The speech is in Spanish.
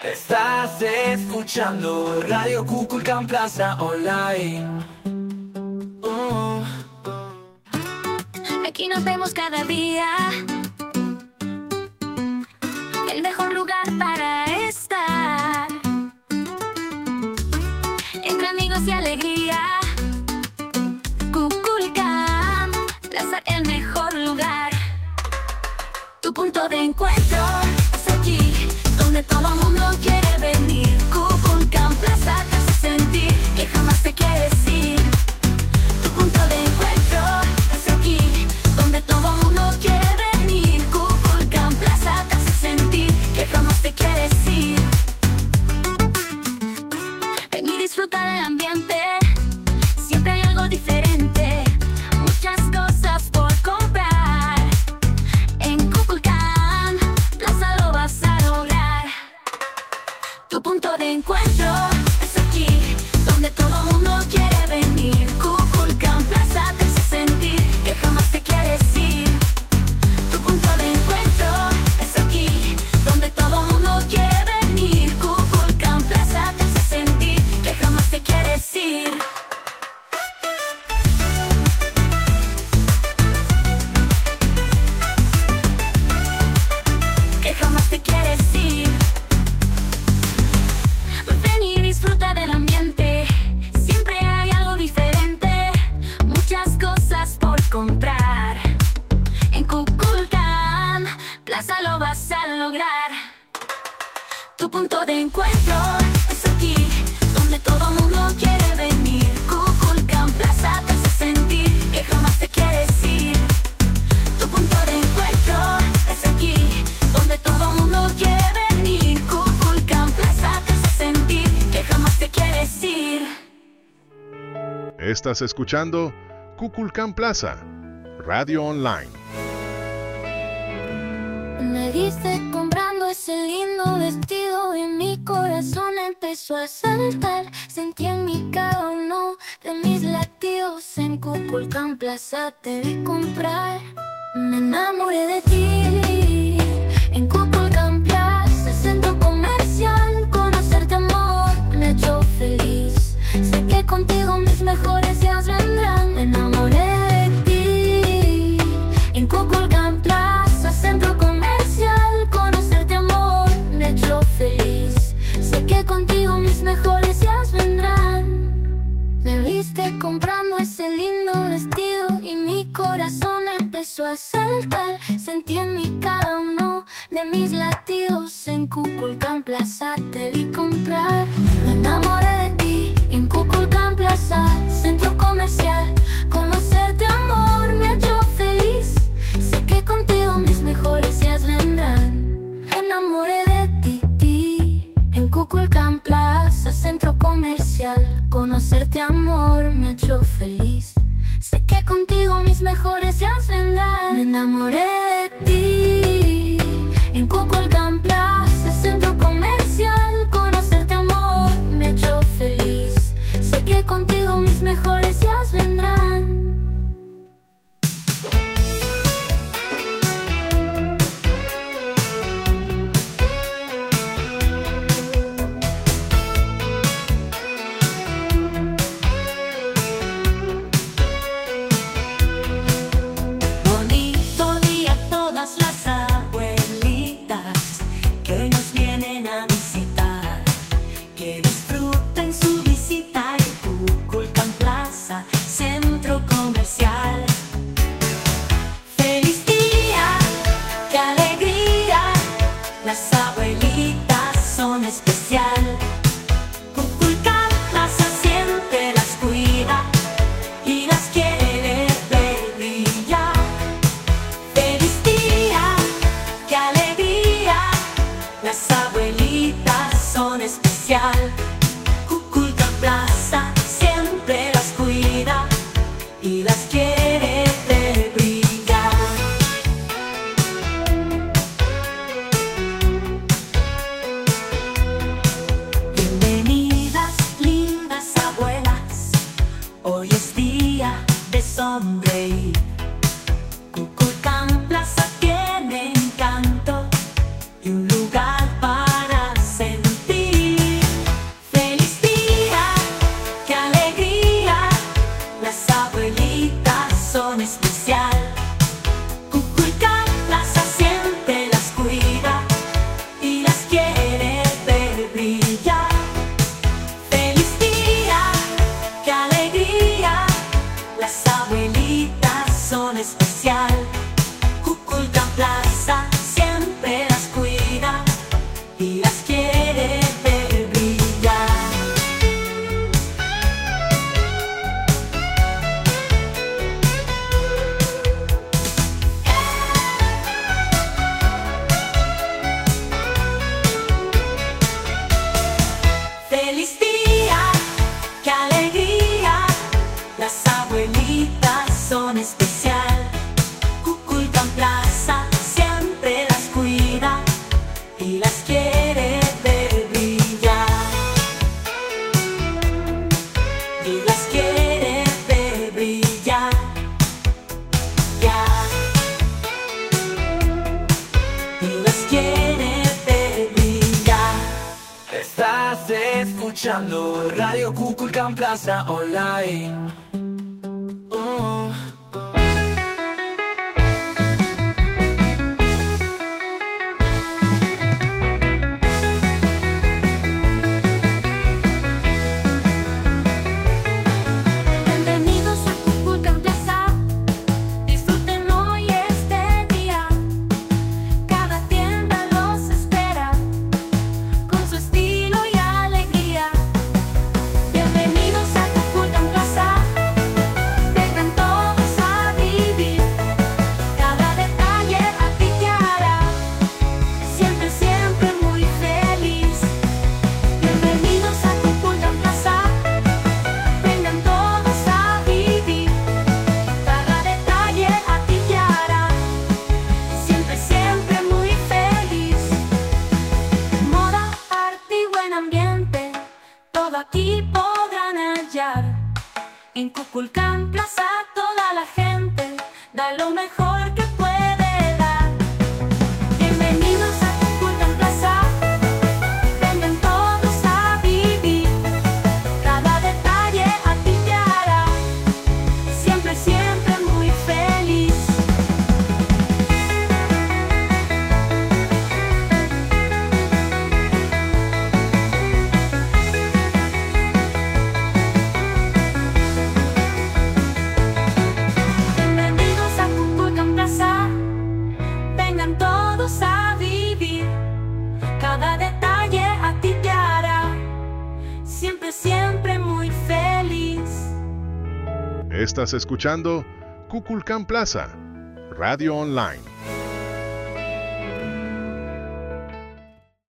Estás escuchando Radio Kukulkan Plaza Online. Aquí nos vemos cada día. El mejor lugar para estar. Entre amigos y alegría. Kukulkan Plaza, el mejor lugar. Tu punto de encuentro es aquí, donde todo el mundo quiere venir. Kukulkan Plaza te hace sentir que jamás te quieres ir. Tu punto de encuentro es aquí, donde todo el mundo quiere venir. Kukulkan Plaza te hace sentir que jamás te quieres ir. Ven y disfruta del ambiente, siempre hay algo diferente, muchas cosas por comprar. En Kukulkan Plaza lo vas a lograr. Tu punto de encuentro es aquí, donde todo el mundo quiere venir. Kukulkan Plaza te hace sentir que jamás te quieres ir. Tu punto de encuentro es aquí, donde todo el mundo quiere venir. Kukulkan Plaza te hace sentir que jamás te quieres ir. Que jamás te quieres ir. Ven y disfruta del ambiente, siempre hay algo diferente, muchas cosas por comprar. En Kukulkan Plaza lo vas a lograr. Tu punto de encuentro es aquí, donde todo el mundo quiere venir. Kukulkan Plaza te hace sentir que jamás te quieres ir. Tu punto de encuentro es aquí, donde todo el mundo quiere venir. Kukulkan Plaza te hace sentir que jamás te quieres ir. Estás escuchando Kukulkan Plaza, Radio Online. Me viste comprando ese lindo vestido y mi corazón empezó a saltar. Sentí en mí cada uno de mis latidos. En Kukulkan Plaza te vi comprar. Me enamoré de ti. En Kukulkan Plaza, centro comercial, conocerte amor me ha hecho feliz. Sé que contigo mis mejores días vendrán. Me enamoré de ti. En Kukulkan Plaza, centro comercial, conocerte amor me ha hecho feliz. Sé que contigo mis mejores días vendrán. Me viste comprando ese lindo vestido y mi corazón empezó a saltar. Sentí en mí cada uno de mis latidos. En Kukulkan Plaza te vi comprar. Me enamoré de ti. En Kukulkan Plaza, centro comercial, conocerte amor me ha hecho feliz. Sé que contigo mis mejores días vendrán. Me enamoré de ti. En Kukulkan Plaza, centro comercial, conocerte amor me ha hecho feliz. Sé que contigo mis mejores días vendrán. Me enamoré de ti. En Kukulkan Plaza, centro comercial, conocerte amor me ha hecho feliz. Sé que contigo mis mejores días vendrán. Bonito día todas las abuelitas que hoy nos vienen a visitar. Que disfruten su visita en Kukulkan Plaza, centro comercial. Feliz día, qué alegría, las abuelitas son especial. Kukulkan Plaza siempre las cuida y las quiere ver brillar. Feliz día, qué alegría, las abuelitas son especial. Kukulkan Plaza siempre las cuida y las quiere ver brillar. Bienvenidas, lindas abuelas, hoy es día de sonreír. Kukulkan Plaza tiene encanto y un lugar para sentir. Estás escuchando Radio Kukulkan Plaza Online. Bienvenidos a Kukulkan Plaza. Disfruten hoy este día. Cada tienda los espera con su estilo y alegría. Bienvenidos a Kukulkan Plaza. Vengan todos a vivir. Cada detalle a ti te hará siempre, siempre muy feliz. Bienvenidos a Kukulkan Plaza. Vengan todos a vivir. Cada detalle a ti te hará siempre, siempre muy feliz. Moda, arte y buen ambiente, todo aquí podrán hallar. En Kukulkan Plaza toda la gente da lo mejor que puede dar. Bienvenidos a Kukulkan Plaza. Vengan todos a vivir. Cada detalle a ti te hará siempre, siempre muy feliz. Bienvenidos a Kukulkan Plaza. Vengan todos a vivir. Cada detalle a ti te hará siempre, siempre muy feliz. Estás escuchando Kukulkan Plaza, Radio Online.